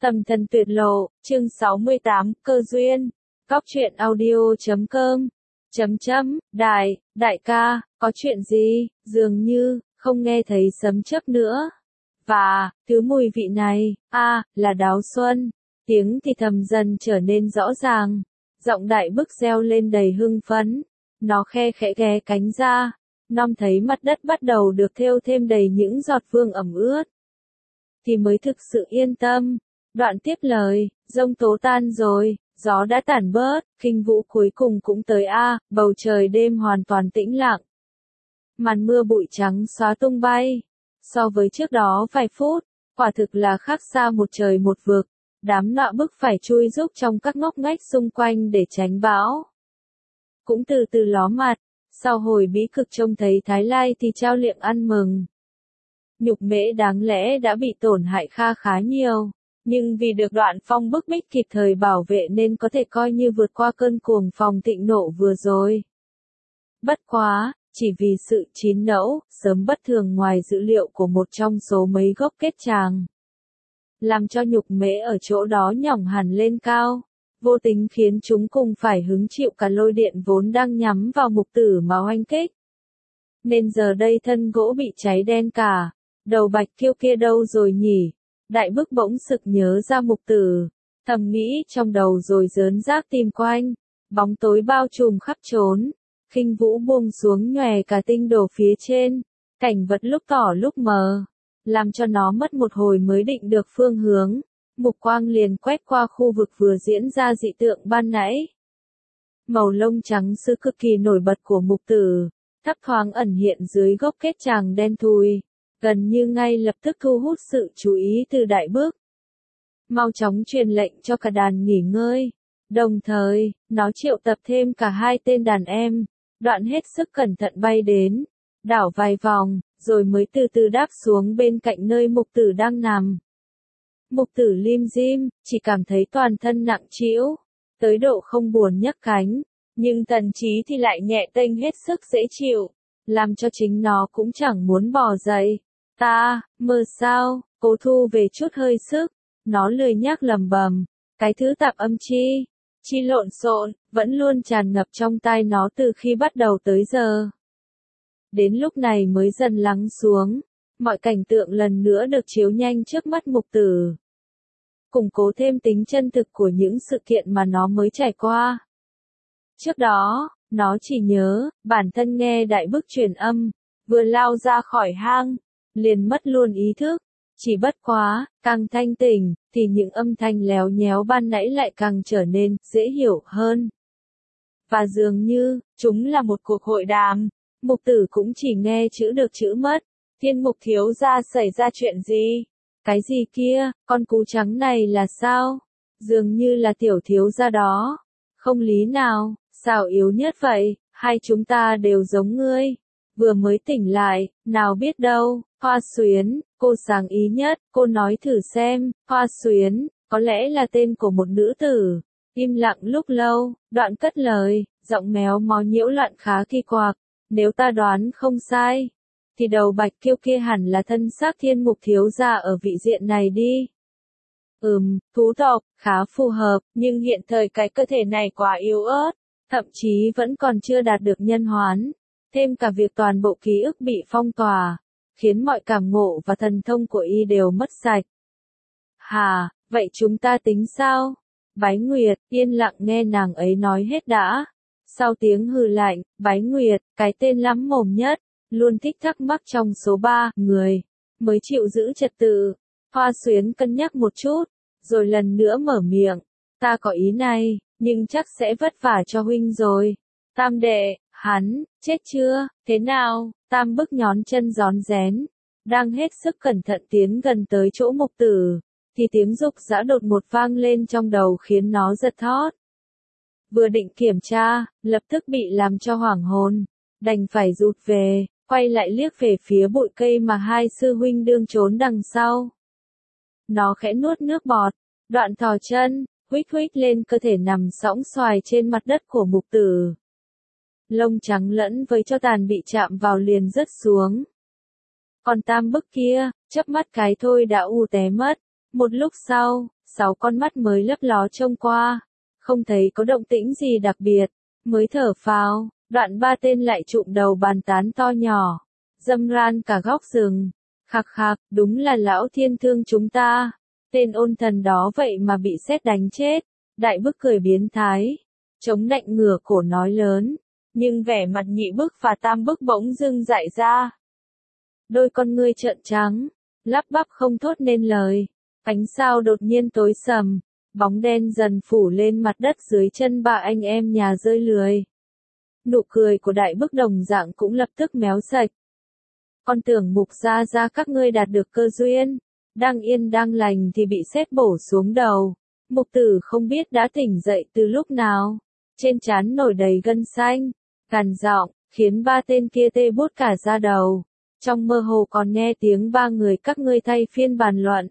Tầm thần tuyệt lộ, chương 68, cơ duyên. Góc truyện audio.com. Đại ca, có chuyện gì, dường như, không nghe thấy sấm chớp nữa. Và, thứ mùi vị này, là đáo xuân. Tiếng thì thầm dần trở nên rõ ràng. Giọng đại bức reo lên đầy hưng phấn. Nó khe khẽ ghé cánh ra. Nom thấy mặt đất bắt đầu được thêu thêm đầy những giọt vương ẩm ướt. Thì mới thực sự yên tâm. Đoạn tiếp lời, giông tố tan rồi, gió đã tản bớt, khinh vũ cuối cùng cũng tới bầu trời đêm hoàn toàn tĩnh lặng. Màn mưa bụi trắng xóa tung bay. So với trước đó vài phút, quả thực là khác xa một trời một vực. Đám nọ bức phải chui rúc trong các ngóc ngách xung quanh để tránh bão. Cũng từ từ ló mặt, sau hồi bí cực trông thấy Thái Lai thì trao liệm ăn mừng. Nhục mễ đáng lẽ đã bị tổn hại khá nhiều. Nhưng vì được Đoạn Phong bức bách kịp thời bảo vệ nên có thể coi như vượt qua cơn cuồng phong thịnh nộ vừa rồi. Bất quá, chỉ vì sự chín nẫu, sớm bất thường ngoài dữ liệu của một trong số mấy gốc kết tràng. Làm cho nhục mễ ở chỗ đó nhỏng hẳn lên cao, vô tình khiến chúng cùng phải hứng chịu cả lôi điện vốn đang nhắm vào mục tử mà oanh kích. Nên giờ đây thân gỗ bị cháy đen cả, đầu Bạch Kiêu kia đâu rồi nhỉ? Đại bức bỗng sực nhớ ra mục tử, thầm nghĩ trong đầu rồi rớn rác tìm quanh, bóng tối bao trùm khắp trốn, khinh vũ buông xuống nhòe cả tinh đồ phía trên, cảnh vật lúc tỏ lúc mờ, làm cho nó mất một hồi mới định được phương hướng, mục quang liền quét qua khu vực vừa diễn ra dị tượng ban nãy. Màu lông trắng sứ cực kỳ nổi bật của mục tử, thấp thoáng ẩn hiện dưới gốc kết tràng đen thui. Gần như ngay lập tức thu hút sự chú ý từ đại bức. Mau chóng truyền lệnh cho cả đàn nghỉ ngơi. Đồng thời, nó triệu tập thêm cả hai tên đàn em, Đoạn hết sức cẩn thận bay đến, đảo vài vòng, rồi mới từ từ đáp xuống bên cạnh nơi mục tử đang nằm. Mục tử lim dim, chỉ cảm thấy toàn thân nặng trĩu, tới độ không buồn nhấc cánh, nhưng thần trí thì lại nhẹ tênh hết sức dễ chịu, làm cho chính nó cũng chẳng muốn bò dậy. Ta, mơ sao, cố thu về chút hơi sức, nó lười nhác lầm bầm, cái thứ tạp âm chi lộn xộn, vẫn luôn tràn ngập trong tai nó từ khi bắt đầu tới giờ. Đến lúc này mới dần lắng xuống, mọi cảnh tượng lần nữa được chiếu nhanh trước mắt mục tử. Củng cố thêm tính chân thực của những sự kiện mà nó mới trải qua. Trước đó, nó chỉ nhớ, bản thân nghe đại bức truyền âm, vừa lao ra khỏi hang, liền mất luôn ý thức, chỉ bất quá, càng thanh tỉnh, thì những âm thanh léo nhéo ban nãy lại càng trở nên dễ hiểu hơn. Và dường như, chúng là một cuộc hội đàm, mục tử cũng chỉ nghe chữ được chữ mất. Thiên Mục thiếu gia xảy ra chuyện gì? Cái gì kia, con cú trắng này là sao? Dường như là tiểu thiếu gia đó. Không lý nào, sao yếu nhất vậy, hai chúng ta đều giống ngươi. Vừa mới tỉnh lại, nào biết đâu, Hoa Xuyến, cô sáng ý nhất, cô nói thử xem, Hoa Xuyến, có lẽ là tên của một nữ tử. Im lặng lúc lâu, Đoạn cất lời, giọng méo mó nhiễu loạn khá kỳ quặc, nếu ta đoán không sai, thì đầu Bạch Kiêu kia hẳn là thân xác Thiên Mục thiếu gia ở vị diện này đi. Thú tộc, khá phù hợp, nhưng hiện thời cái cơ thể này quá yếu ớt, thậm chí vẫn còn chưa đạt được nhân hoán. Thêm cả việc toàn bộ ký ức bị phong tỏa, khiến mọi cảm ngộ và thần thông của y đều mất sạch. Vậy chúng ta tính sao? Bái Nguyệt, yên lặng nghe nàng ấy nói hết đã. Sau tiếng hừ lạnh, Bái Nguyệt, cái tên lắm mồm nhất, luôn thích thắc mắc trong số 3 người, mới chịu giữ trật tự. Hoa Xuyến cân nhắc một chút, rồi lần nữa mở miệng. Ta có ý này, nhưng chắc sẽ vất vả cho huynh rồi. Tam đệ, hắn, chết chưa, thế nào? Tam bức nhón chân rón rén, đang hết sức cẩn thận tiến gần tới chỗ mục tử, thì tiếng rục rã đột một vang lên trong đầu khiến nó giật thót. Vừa định kiểm tra, lập tức bị làm cho hoảng hồn, đành phải rụt về, quay lại liếc về phía bụi cây mà hai sư huynh đương trốn đằng sau. Nó khẽ nuốt nước bọt, Đoạn thò chân, huých lên cơ thể nằm sõng xoài trên mặt đất của mục tử. Lông trắng lẫn với cho tàn bị chạm vào liền rớt xuống. Còn tam bức kia, chớp mắt cái thôi đã u té mất. Một lúc sau, 6 con mắt mới lấp ló trông qua, không thấy có động tĩnh gì đặc biệt, mới thở phào, đoạn 3 tên lại trụm đầu bàn tán to nhỏ, râm ran cả góc rừng. Khạc khạc, đúng là lão thiên thương chúng ta. Tên ôn thần đó vậy mà bị sét đánh chết. Đại bức cười biến thái, chống nạnh ngửa cổ nói lớn, nhưng vẻ mặt nhị bức và tam bức bỗng dưng dại ra. Đôi con ngươi trợn trắng, lắp bắp không thốt nên lời. Ánh sao đột nhiên tối sầm, bóng đen dần phủ lên mặt đất dưới chân ba anh em nhà rơi lười. Nụ cười của đại bức đồng dạng cũng lập tức méo sạch. Con tưởng Mục gia gia các ngươi đạt được cơ duyên, đang yên đang lành thì bị sét bổ xuống đầu. Mục Tử không biết đã tỉnh dậy từ lúc nào, trên trán nổi đầy gân xanh, gằn giọng, khiến 3 tên kia tê buốt cả da đầu. Trong mơ hồ còn nghe tiếng 3 người các ngươi thay phiên bàn luận.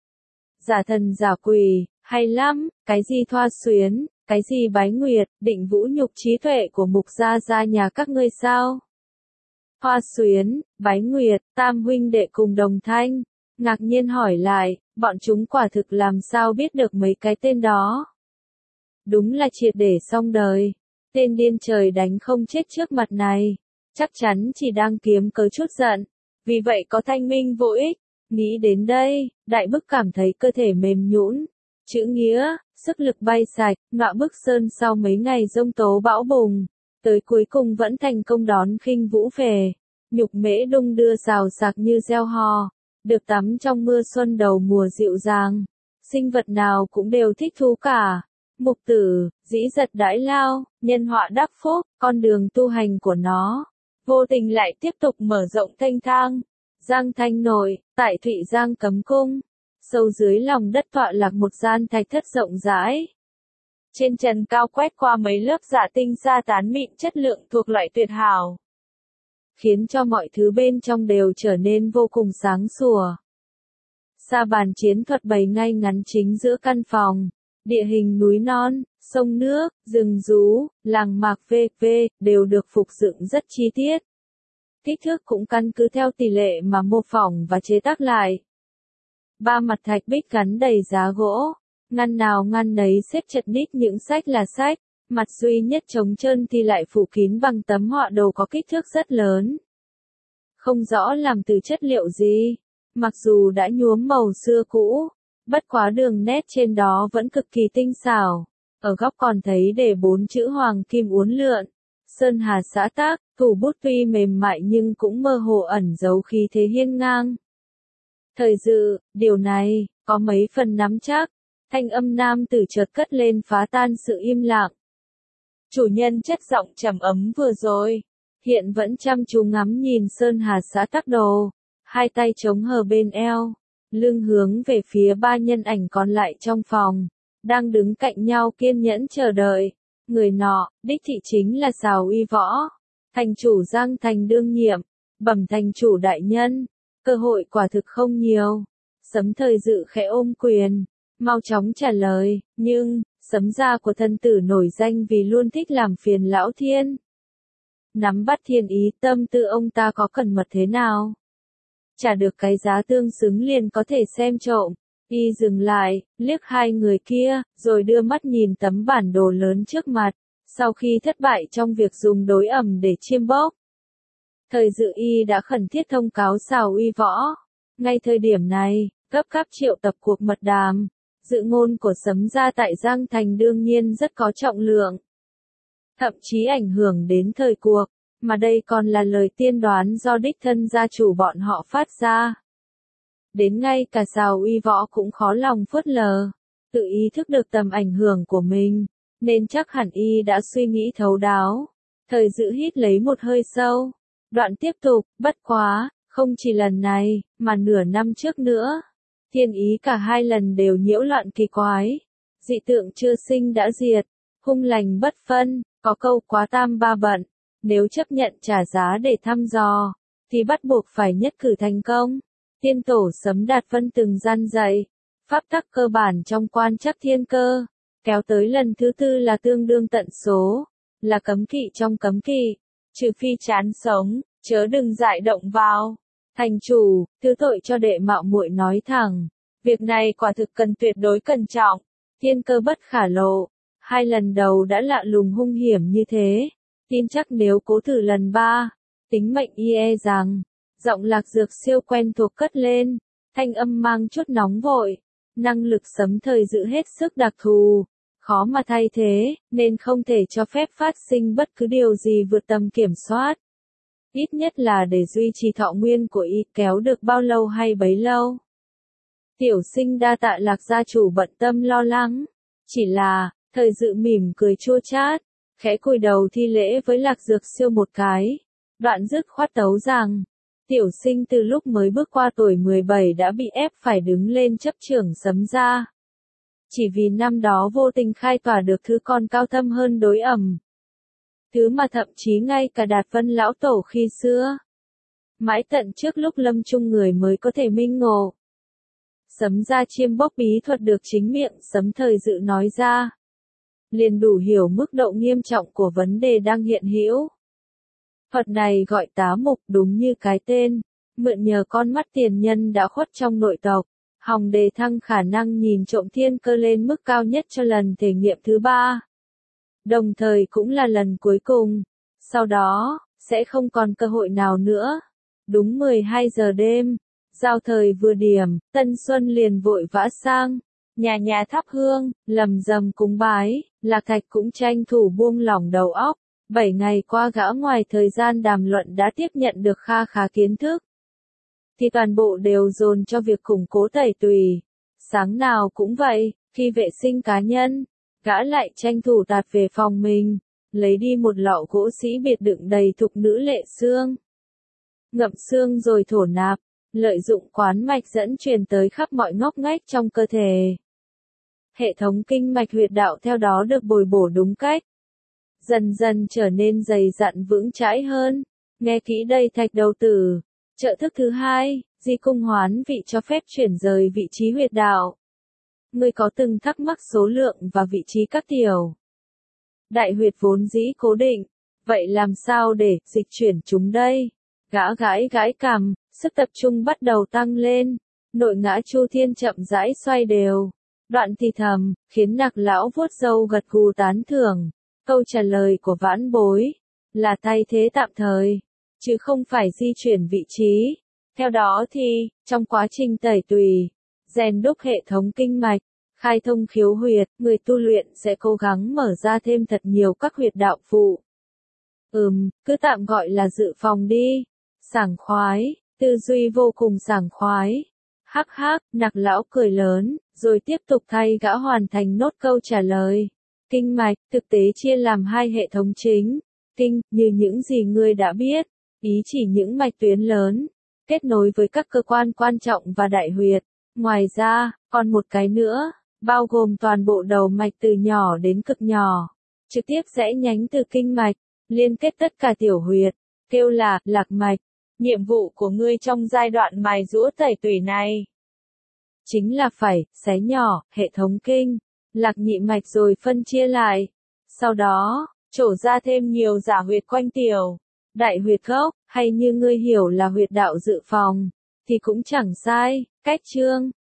Giả thần giả quỷ, hay lắm, cái gì thoa xuyến, cái gì bái nguyệt, định vũ nhục trí tuệ của Mục gia gia nhà các ngươi sao? Hoa xuyến, bái nguyệt, tam huynh đệ cùng đồng thanh, ngạc nhiên hỏi lại, bọn chúng quả thực làm sao biết được mấy cái tên đó. Đúng là triệt để xong đời, tên điên trời đánh không chết trước mặt này, chắc chắn chỉ đang kiếm cớ chút giận, vì vậy có thanh minh vô ích. Nghĩ đến đây, đại bức cảm thấy cơ thể mềm nhũn, chữ nghĩa, sức lực bay sạch, ngọa bức sơn sau mấy ngày giông tố bão bùng, tới cuối cùng vẫn thành công đón khinh vũ về. Nhục mễ đung đưa rào rạc như gieo hò, được tắm trong mưa xuân đầu mùa dịu dàng. Sinh vật nào cũng đều thích thú cả. Mục Tử, dĩ giật đãi lao, nhân họa đắc phúc, con đường tu hành của nó. Vô tình lại tiếp tục mở rộng thanh thang. Giang Thanh Nội, tại Thụy Giang Cấm Cung. Sâu dưới lòng đất tọa lạc một gian thạch thất rộng rãi. Trên trần cao quét qua mấy lớp dạ tinh sa tán mịn chất lượng thuộc loại tuyệt hảo, khiến cho mọi thứ bên trong đều trở nên vô cùng sáng sủa. Sa bàn chiến thuật bày ngay ngắn chính giữa căn phòng, địa hình núi non, sông nước, rừng rú, làng mạc v.v. đều được phục dựng rất chi tiết. Kích thước cũng căn cứ theo tỷ lệ mà mô phỏng và chế tác lại. 3 mặt thạch bích gắn đầy giá gỗ, ngăn nào ngăn nấy xếp chật ních những sách là sách. Mặt duy nhất trống trơn thì lại phủ kín bằng tấm họa đồ có kích thước rất lớn. Không rõ làm từ chất liệu gì, mặc dù đã nhuốm màu xưa cũ, bất quá đường nét trên đó vẫn cực kỳ tinh xảo. Ở góc còn thấy để 4 chữ hoàng kim uốn lượn. Sơn Hà xã tác, thủ bút tuy mềm mại nhưng cũng mơ hồ ẩn giấu khí thế hiên ngang. Thời Dự, điều này, có mấy phần nắm chắc. Thanh âm nam tử chợt cất lên phá tan sự im lặng. Chủ nhân chất giọng trầm ấm vừa rồi, hiện vẫn chăm chú ngắm nhìn Sơn Hà xã tác đồ, hai tay chống hờ bên eo, lưng hướng về phía 3 nhân ảnh còn lại trong phòng, đang đứng cạnh nhau kiên nhẫn chờ đợi. Người nọ, đích thị chính là Sào Uy Võ, thành chủ Giang Thành đương nhiệm, bẩm thành chủ đại nhân, cơ hội quả thực không nhiều. Sấm Thời Dự khẽ ôm quyền, mau chóng trả lời, nhưng Sấm gia của thân tử nổi danh vì luôn thích làm phiền lão thiên. Nắm bắt thiên ý tâm tư ông ta có cẩn mật thế nào? Trả được cái giá tương xứng liền có thể xem trộm. Y dừng lại, liếc 2 người kia, rồi đưa mắt nhìn tấm bản đồ lớn trước mặt, sau khi thất bại trong việc dùng đối ẩm để chiêm bốc. Thời Dự Y đã khẩn thiết thông cáo Sào Uy Võ. Ngay thời điểm này, gấp gáp triệu tập cuộc mật đàm. Dự ngôn của Sấm gia tại Giang Thành đương nhiên rất có trọng lượng. Thậm chí ảnh hưởng đến thời cuộc, mà đây còn là lời tiên đoán do đích thân gia chủ bọn họ phát ra. Đến ngay cả Sào Uy Võ cũng khó lòng phớt lờ, tự ý thức được tầm ảnh hưởng của mình, nên chắc hẳn y đã suy nghĩ thấu đáo. Thời Dự hít lấy một hơi sâu, đoạn tiếp tục, bất quá, không chỉ lần này, mà nửa năm trước nữa. Thiên ý cả 2 lần đều nhiễu loạn kỳ quái. Dị tượng chưa sinh đã diệt, hung lành bất phân, có câu quá tam ba bận. Nếu chấp nhận trả giá để thăm dò, thì bắt buộc phải nhất cử thành công. Tiên tổ Sấm Đạt Vân từng gian dạy, pháp tắc cơ bản trong quan trắc thiên cơ, kéo tới lần thứ 4 là tương đương tận số, là cấm kỵ trong cấm kỵ, trừ phi chán sống, chớ đừng dại động vào. Thành chủ, thứ tội cho đệ mạo muội nói thẳng, Việc này quả thực cần tuyệt đối cẩn trọng, thiên cơ bất khả lộ. 2 lần đầu đã lạ lùng hung hiểm như thế, tin chắc nếu cố thử lần 3, tính mệnh y e rằng, giọng Lạc Dược siêu quen thuộc cất lên, thanh âm mang chút nóng vội, năng lực sấm thời dự hết sức đặc thù, khó mà thay thế, nên không thể cho phép phát sinh bất cứ điều gì vượt tầm kiểm soát. Ít nhất là để duy trì thọ nguyên của y kéo được bao lâu hay bấy lâu. Tiểu Sinh đa tạ Lạc gia chủ bận tâm lo lắng, chỉ là, thời dự mỉm cười chua chát, khẽ cúi đầu thi lễ với Lạc Dược siêu một cái, đoạn dứt khoát tấu rằng, Tiểu Sinh từ lúc mới bước qua tuổi 17 đã bị ép phải đứng lên chấp trưởng sấm gia. Chỉ vì năm đó vô tình khai tỏa được thứ còn cao thâm hơn đối ẩm. Thứ mà thậm chí ngay cả Đạt Vân lão tổ khi xưa. Mãi tận trước lúc lâm chung người mới có thể minh ngộ. Sấm gia chiêm bốc bí thuật được chính miệng sấm thời dự nói ra. Liền đủ hiểu mức độ nghiêm trọng của vấn đề đang hiện hữu. Thuật này gọi tá mục đúng như cái tên, mượn nhờ con mắt tiền nhân đã khuất trong nội tộc, hòng đề thăng khả năng nhìn trộm thiên cơ lên mức cao nhất cho lần thể nghiệm thứ 3. Đồng thời cũng là lần cuối cùng, sau đó, sẽ không còn cơ hội nào nữa. Đúng 12 giờ đêm, giao thời vừa điểm, Tân Xuân liền vội vã sang, nhà nhà thắp hương, lầm rầm cúng bái, Lạc Thạch cũng tranh thủ buông lỏng đầu óc. 7 ngày qua gã ngoài thời gian đàm luận đã tiếp nhận được kha khá kiến thức. Thì toàn bộ đều dồn cho việc củng cố tẩy tùy. Sáng nào cũng vậy, khi vệ sinh cá nhân, gã lại tranh thủ tạt về phòng mình, lấy đi một lọ gỗ sĩ biệt đựng đầy thục nữ lệ xương. Ngậm xương rồi thổ nạp, lợi dụng quán mạch dẫn truyền tới khắp mọi ngóc ngách trong cơ thể. Hệ thống kinh mạch huyệt đạo theo đó được bồi bổ đúng cách. Dần dần trở nên dày dặn vững chãi hơn. Nghe kỹ đây Thạch đầu tử. Trợ thức thứ 2, di cung hoán vị cho phép chuyển rời vị trí huyệt đạo. Người có từng thắc mắc số lượng và vị trí các tiểu đại huyệt vốn dĩ cố định, vậy làm sao để dịch chuyển chúng đây? Gã gãi cằm, sức tập trung bắt đầu tăng lên, nội ngã chu thiên chậm rãi xoay đều. Đoạn thì thầm, khiến Nặc lão vuốt râu gật gù tán thưởng. Câu trả lời của vãn bối là thay thế tạm thời, chứ không phải di chuyển vị trí. Theo đó thì, trong quá trình tẩy tùy, rèn đúc hệ thống kinh mạch, khai thông khiếu huyệt, người tu luyện sẽ cố gắng mở ra thêm thật nhiều các huyệt đạo phụ. Cứ tạm gọi là dự phòng đi. Sảng khoái, tư duy vô cùng sảng khoái. Hắc hắc, Nặc lão cười lớn, rồi tiếp tục thay gã hoàn thành nốt câu trả lời. Kinh mạch, thực tế chia làm 2 hệ thống chính. Kinh, như những gì ngươi đã biết, ý chỉ những mạch tuyến lớn, kết nối với các cơ quan quan trọng và đại huyệt. Ngoài ra, còn một cái nữa, bao gồm toàn bộ đầu mạch từ nhỏ đến cực nhỏ, trực tiếp rẽ nhánh từ kinh mạch, liên kết tất cả tiểu huyệt, kêu là lạc mạch. Nhiệm vụ của ngươi trong giai đoạn mài giũa tẩy tủy này, chính là phải xé nhỏ hệ thống kinh, lạc nhị mạch rồi phân chia lại. Sau đó, trổ ra thêm nhiều giả huyệt quanh tiểu đại huyệt gốc, hay như ngươi hiểu là huyệt đạo dự phòng, thì cũng chẳng sai. Cách chương